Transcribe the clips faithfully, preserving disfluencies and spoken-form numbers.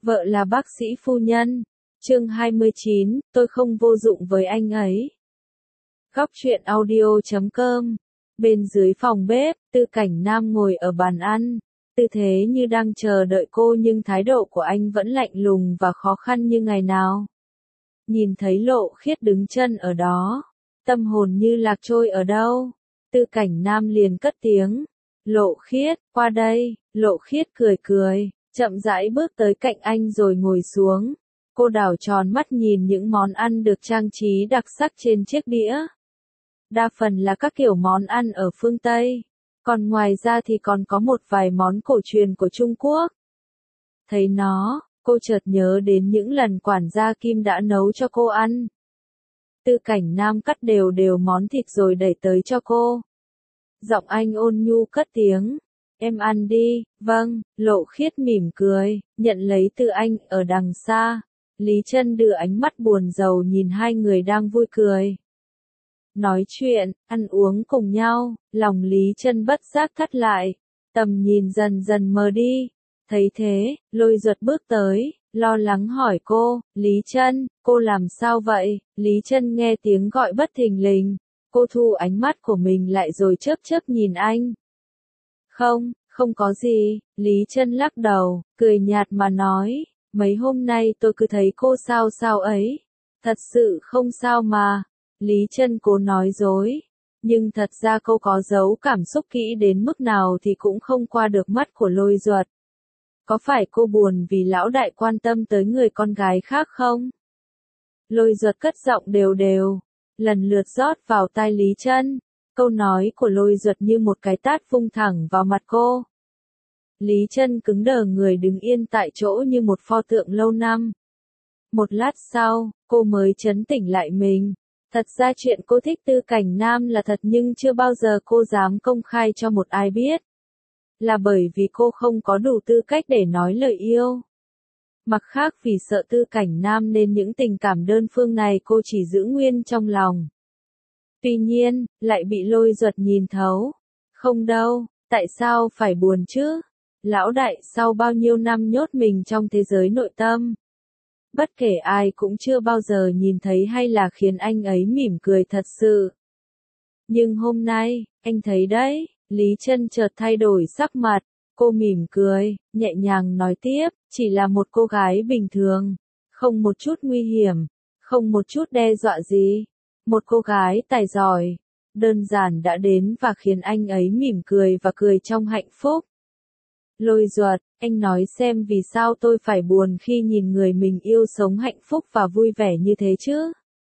Vợ là bác sĩ phu nhân. Chương hai mươi chín, tôi không vô dụng với anh ấy. Góc truyện audio chấm com. Bên dưới phòng bếp, Tư Cảnh Nam ngồi ở bàn ăn, tư thế như đang chờ đợi cô nhưng thái độ của anh vẫn lạnh lùng và khó khăn như ngày nào. Nhìn thấy Lộ Khiết đứng chân ở đó, tâm hồn như lạc trôi ở đâu, Tư Cảnh Nam liền cất tiếng, Lộ Khiết, qua đây. Lộ Khiết cười cười, chậm rãi bước tới cạnh anh rồi ngồi xuống. Cô đảo tròn mắt nhìn những món ăn được trang trí đặc sắc trên chiếc đĩa. Đa phần là các kiểu món ăn ở phương Tây, còn ngoài ra thì còn có một vài món cổ truyền của Trung Quốc. Thấy nó, cô chợt nhớ đến những lần quản gia Kim đã nấu cho cô ăn. Tư Cảnh Nam cắt đều đều món thịt rồi đẩy tới cho cô. Giọng anh ôn nhu cất tiếng, em ăn đi. Vâng. Lộ Khiết mỉm cười, nhận lấy từ anh. Ở đằng xa, Lý Trân đưa ánh mắt buồn rầu nhìn hai người đang vui cười. Nói chuyện, ăn uống cùng nhau, lòng Lý Trân bất giác thắt lại, tầm nhìn dần dần mờ đi. Thấy thế, Lôi Duật bước tới, lo lắng hỏi cô, Lý Trân, cô làm sao vậy? Lý Trân nghe tiếng gọi bất thình lình, cô thu ánh mắt của mình lại rồi chớp chớp nhìn anh. Không, không có gì. Lý Trân lắc đầu, cười nhạt mà nói, mấy hôm nay tôi cứ thấy cô sao sao ấy. Thật sự không sao mà. Lý Trân cố nói dối, nhưng thật ra cô có giấu cảm xúc kỹ đến mức nào thì cũng không qua được mắt của Lôi Duật. Có phải cô buồn vì lão đại quan tâm tới người con gái khác không? Lôi Duật cất giọng đều đều, lần lượt rót vào tai Lý Trân. Câu nói của Lôi Duật như một cái tát vung thẳng vào mặt cô. Lý Trân cứng đờ người đứng yên tại chỗ như một pho tượng lâu năm. Một lát sau, cô mới trấn tĩnh lại mình. Thật ra chuyện cô thích Tư Cảnh Nam là thật nhưng chưa bao giờ cô dám công khai cho một ai biết. Là bởi vì cô không có đủ tư cách để nói lời yêu. Mặt khác vì sợ Tư Cảnh Nam nên những tình cảm đơn phương này cô chỉ giữ nguyên trong lòng. Tuy nhiên, lại bị Lôi Duật nhìn thấu. Không đâu, tại sao phải buồn chứ? Lão đại sau bao nhiêu năm nhốt mình trong thế giới nội tâm. Bất kể ai cũng chưa bao giờ nhìn thấy hay là khiến anh ấy mỉm cười thật sự. Nhưng hôm nay, anh thấy đấy, Lý Trân chợt thay đổi sắc mặt, cô mỉm cười, nhẹ nhàng nói tiếp, chỉ là một cô gái bình thường, không một chút nguy hiểm, không một chút đe dọa gì. Một cô gái tài giỏi, đơn giản đã đến và khiến anh ấy mỉm cười và cười trong hạnh phúc. Lôi Duật, anh nói xem vì sao tôi phải buồn khi nhìn người mình yêu sống hạnh phúc và vui vẻ như thế chứ?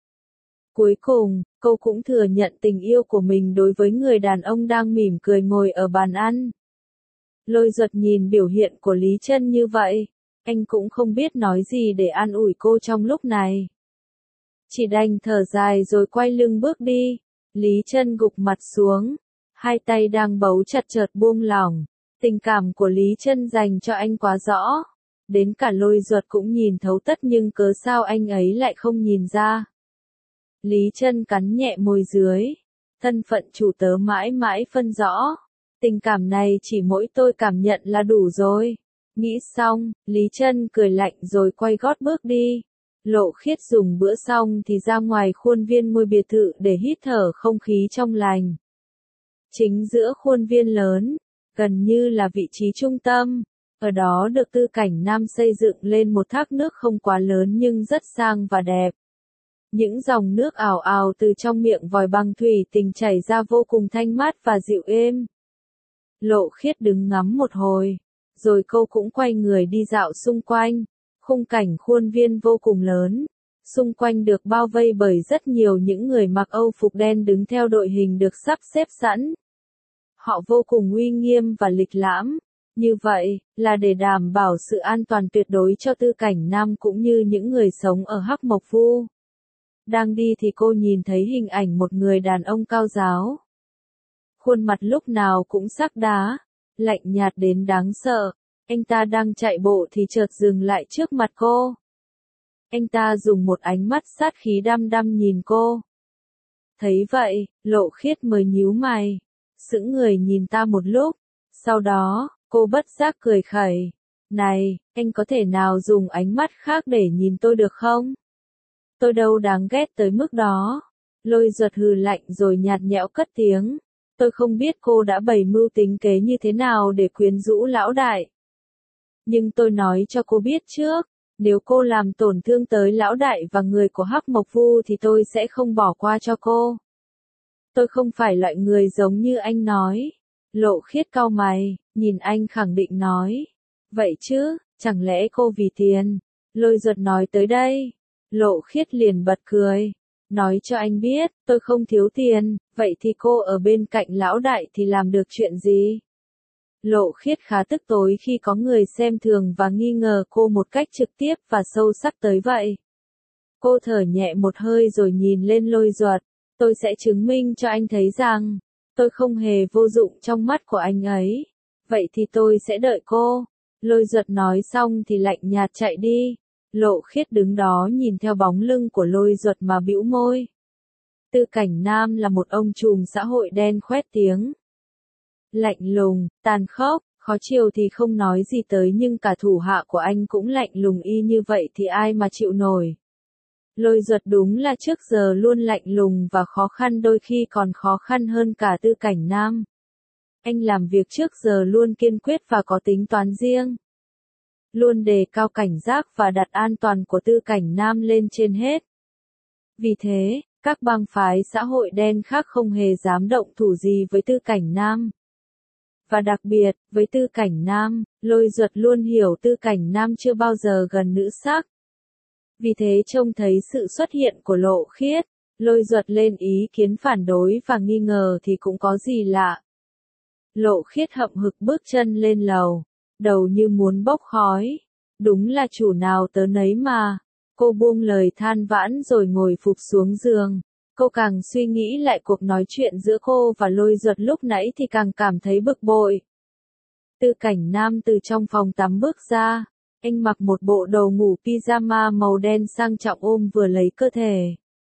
Cuối cùng, cô cũng thừa nhận tình yêu của mình đối với người đàn ông đang mỉm cười ngồi ở bàn ăn. Lôi Duật nhìn biểu hiện của Lý Trân như vậy, anh cũng không biết nói gì để an ủi cô trong lúc này. Chỉ đành thở dài rồi quay lưng bước đi. Lý Trân gục mặt xuống, hai tay đang bấu chặt chợt buông lỏng. Tình cảm của Lý Trân dành cho anh quá rõ, đến cả Lôi Duật cũng nhìn thấu tất nhưng cớ sao anh ấy lại không nhìn ra. Lý Trân cắn nhẹ môi dưới, thân phận chủ tớ mãi mãi phân rõ, tình cảm này chỉ mỗi tôi cảm nhận là đủ rồi. Nghĩ xong, Lý Trân cười lạnh rồi quay gót bước đi. Lộ Khiết dùng bữa xong thì ra ngoài khuôn viên ngôi biệt thự để hít thở không khí trong lành. Chính giữa khuôn viên lớn, gần như là vị trí trung tâm, ở đó được Tư Cảnh Nam xây dựng lên một thác nước không quá lớn nhưng rất sang và đẹp. Những dòng nước ào ào từ trong miệng vòi bằng thủy tinh chảy ra vô cùng thanh mát và dịu êm. Lộ Khiết đứng ngắm một hồi, rồi cô cũng quay người đi dạo xung quanh. Khung cảnh khuôn viên vô cùng lớn, xung quanh được bao vây bởi rất nhiều những người mặc Âu phục đen đứng theo đội hình được sắp xếp sẵn. Họ vô cùng uy nghiêm và lịch lãm, như vậy, là để đảm bảo sự an toàn tuyệt đối cho Tư Cảnh Nam cũng như những người sống ở Hắc Mộc Vu. Đang đi thì cô nhìn thấy hình ảnh một người đàn ông cao ráo. Khuôn mặt lúc nào cũng sắc đá, lạnh nhạt đến đáng sợ. Anh ta đang chạy bộ thì chợt dừng lại trước mặt cô. Anh ta dùng một ánh mắt sát khí đăm đăm nhìn cô. Thấy vậy, Lộ Khiết mới nhíu mày, sững người nhìn ta một lúc. Sau đó, cô bất giác cười khẩy, Này, anh có thể nào dùng ánh mắt khác để nhìn tôi được không? Tôi đâu đáng ghét tới mức đó. Lôi Duật hừ lạnh rồi nhạt nhẽo cất tiếng. Tôi không biết cô đã bày mưu tính kế như thế nào để quyến rũ lão đại. Nhưng tôi nói cho cô biết trước, nếu cô làm tổn thương tới lão đại và người của Hắc Mộc Vu thì tôi sẽ không bỏ qua cho cô. Tôi không phải loại người giống như anh nói. Lộ Khiết cau mày, nhìn anh khẳng định nói. Vậy chứ, chẳng lẽ cô vì tiền? Lôi Duật nói tới đây. Lộ Khiết liền bật cười. Nói cho anh biết, tôi không thiếu tiền, vậy thì cô ở bên cạnh lão đại thì làm được chuyện gì? Lộ Khiết khá tức tối khi có người xem thường và nghi ngờ cô một cách trực tiếp và sâu sắc tới vậy. Cô thở nhẹ một hơi rồi nhìn lên Lôi Duật. Tôi sẽ chứng minh cho anh thấy rằng, tôi không hề vô dụng trong mắt của anh ấy. Vậy thì tôi sẽ đợi cô. Lôi Duật nói xong thì lạnh nhạt chạy đi. Lộ Khiết đứng đó nhìn theo bóng lưng của Lôi Duật mà bĩu môi. Tư Cảnh Nam là một ông trùm xã hội đen khoét tiếng. Lạnh lùng, tàn khốc, khó chiều thì không nói gì tới nhưng cả thủ hạ của anh cũng lạnh lùng y như vậy thì ai mà chịu nổi. Lôi Duật đúng là trước giờ luôn lạnh lùng và khó khăn, đôi khi còn khó khăn hơn cả Tư Cảnh Nam. Anh làm việc trước giờ luôn kiên quyết và có tính toán riêng. Luôn đề cao cảnh giác và đặt an toàn của Tư Cảnh Nam lên trên hết. Vì thế, các bang phái xã hội đen khác không hề dám động thủ gì với Tư Cảnh Nam. Và đặc biệt, với Tư Cảnh Nam, Lôi Duật luôn hiểu Tư Cảnh Nam chưa bao giờ gần nữ sắc. Vì thế trông thấy sự xuất hiện của Lộ Khiết, Lôi Duật lên ý kiến phản đối và nghi ngờ thì cũng có gì lạ. Lộ Khiết hậm hực bước chân lên lầu, đầu như muốn bốc khói. Đúng là chủ nào tớ nấy mà. Cô buông lời than vãn rồi ngồi phụp xuống giường. Cô càng suy nghĩ lại cuộc nói chuyện giữa cô và Lôi Duật lúc nãy thì càng cảm thấy bực bội. Tư Cảnh Nam từ trong phòng tắm bước ra. Anh mặc một bộ đồ ngủ pyjama màu đen sang trọng ôm vừa lấy cơ thể.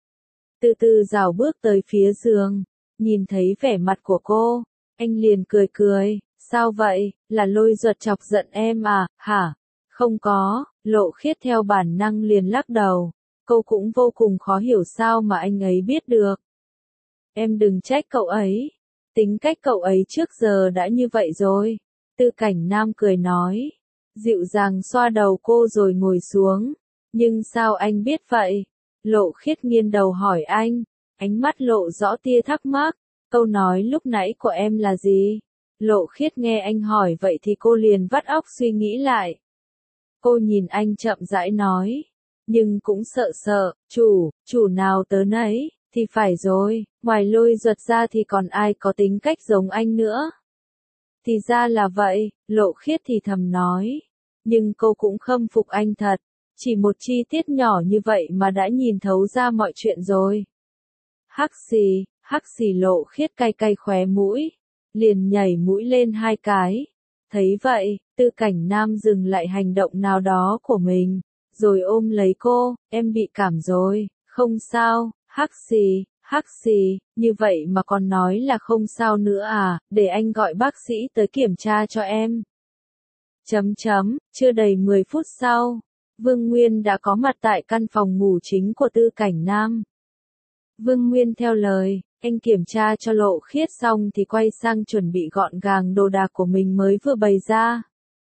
Từ từ rảo bước tới phía giường. Nhìn thấy vẻ mặt của cô, anh liền cười cười. Sao vậy, là Lôi Duật chọc giận em à, hả? Không có, Lộ Khiết theo bản năng liền lắc đầu. Cô cũng vô cùng khó hiểu sao mà anh ấy biết được. Em đừng trách cậu ấy. Tính cách cậu ấy trước giờ đã như vậy rồi. Tư Cảnh Nam cười nói. Dịu dàng xoa đầu cô rồi ngồi xuống. Nhưng sao anh biết vậy? Lộ Khiết nghiêng đầu hỏi anh. Ánh mắt lộ rõ tia thắc mắc. Câu nói lúc nãy của em là gì? Lộ Khiết nghe anh hỏi vậy thì cô liền vắt óc suy nghĩ lại. Cô nhìn anh chậm rãi nói. Nhưng cũng sợ sợ, chủ, chủ nào tớ nấy, thì phải rồi, ngoài Lôi Duật ra thì còn ai có tính cách giống anh nữa. Thì ra là vậy, Lộ Khiết thì thầm nói. Nhưng cô cũng khâm phục anh thật, chỉ một chi tiết nhỏ như vậy mà đã nhìn thấu ra mọi chuyện rồi. Hắc xì, hắc xì Lộ Khiết cay cay khóe mũi, liền nhảy mũi lên hai cái. Thấy vậy, Tư Cảnh Nam dừng lại hành động nào đó của mình, rồi ôm lấy cô, em bị cảm rồi, không sao, hắc xì, hắc xì, như vậy mà còn nói là không sao nữa à, để anh gọi bác sĩ tới kiểm tra cho em. Chấm chấm, chưa đầy mười phút sau, Vương Nguyên đã có mặt tại căn phòng ngủ chính của Tư Cảnh Nam. Vương Nguyên theo lời, anh kiểm tra cho Lộ Khiết xong thì quay sang chuẩn bị gọn gàng đồ đạc của mình mới vừa bày ra.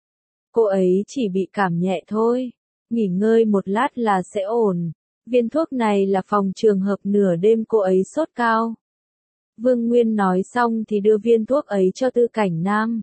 Cô ấy chỉ bị cảm nhẹ thôi, nghỉ ngơi một lát là sẽ ổn. Viên thuốc này là phòng trường hợp nửa đêm cô ấy sốt cao. Vương Nguyên nói xong thì đưa viên thuốc ấy cho Tư Cảnh Nam.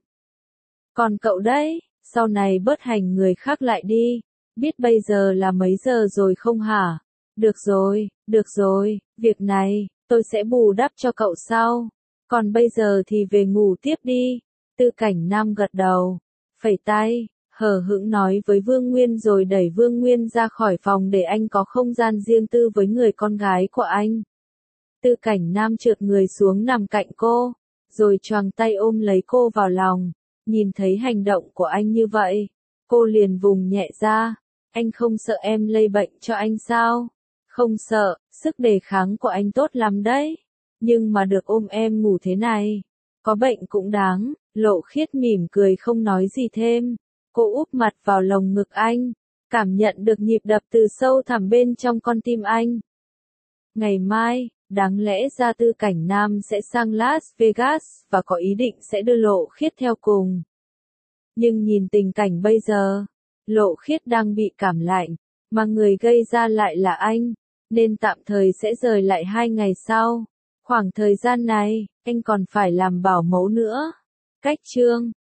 Còn cậu đấy, sau này bớt hành người khác lại đi, biết bây giờ là mấy giờ rồi không hả? Được rồi, được rồi, việc này, tôi sẽ bù đắp cho cậu sau. Còn bây giờ thì về ngủ tiếp đi. Tư Cảnh Nam gật đầu, phẩy tay, hờ hững nói với Vương Nguyên rồi đẩy Vương Nguyên ra khỏi phòng để anh có không gian riêng tư với người con gái của anh. Tư Cảnh Nam trượt người xuống nằm cạnh cô, rồi choàng tay ôm lấy cô vào lòng. Nhìn thấy hành động của anh như vậy, cô liền vùng nhẹ ra. Anh không sợ em lây bệnh cho anh sao? Không sợ, sức đề kháng của anh tốt lắm đấy. Nhưng mà được ôm em ngủ thế này, có bệnh cũng đáng. Lộ Khiết mỉm cười không nói gì thêm. cô úp mặt vào lồng ngực anh, cảm nhận được nhịp đập từ sâu thẳm bên trong con tim anh. Ngày mai, đáng lẽ ra Tư Cảnh Nam sẽ sang Las Vegas và có ý định sẽ đưa Lộ Khiết theo cùng. Nhưng nhìn tình cảnh bây giờ, Lộ Khiết đang bị cảm lạnh, mà người gây ra lại là anh, nên tạm thời sẽ rời lại hai ngày sau. Khoảng thời gian này, anh còn phải làm bảo mẫu nữa. Cách chương